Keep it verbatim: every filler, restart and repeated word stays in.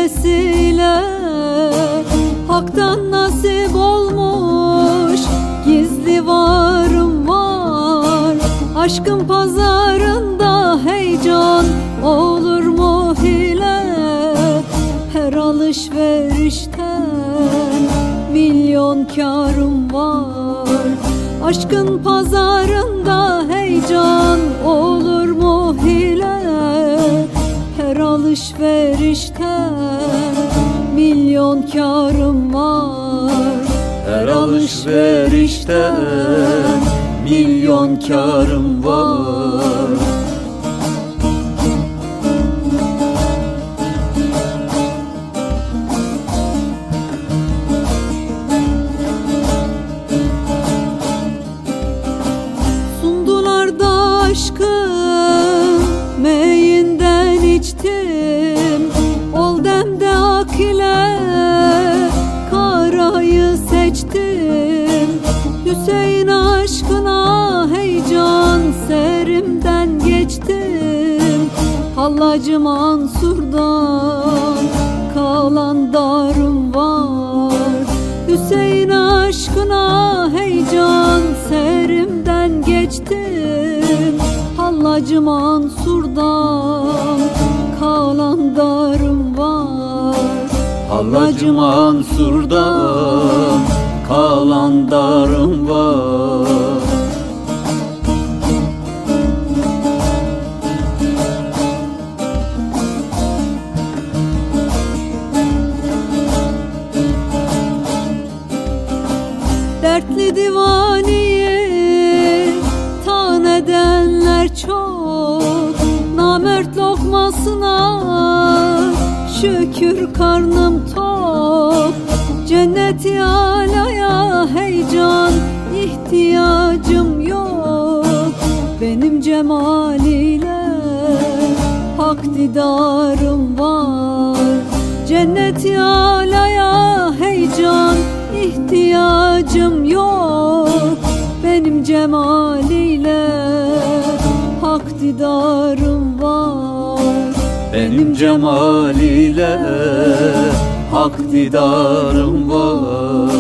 vesile, haktan nasip olmuş gizli varım var. Aşkın pazarında heyecan olur mu hile, her alışverişten milyon kârım var. Aşkın pazarında heyecan olur mu hile, her alışverişten milyon kârım var. Her alışverişten milyon kârım var. Sundular da aşkın meyinden içtim, ol demde ak ile karayı seçtim. Hüseyin aşkına heyecan serimden geçtim. Hallacı Mansur'dan kalan darım var. Hüseyin aşkına heyecan serimden geçtim. Hallacı Mansur'dan kalan darım var. Hallacı Mansur'dan kalan darım var. Dertli divaniyi tan edenler çok, namert lokmasına şükür karnım tok. Cennet-i alaya heyecan ihtiyacım yok, benim cemaliyle hak didarım var. Cennet-i alaya heyecan ihtiyacım yok, benim cemaliyle hak didarım var. Benim cemaliyle hak didarım var.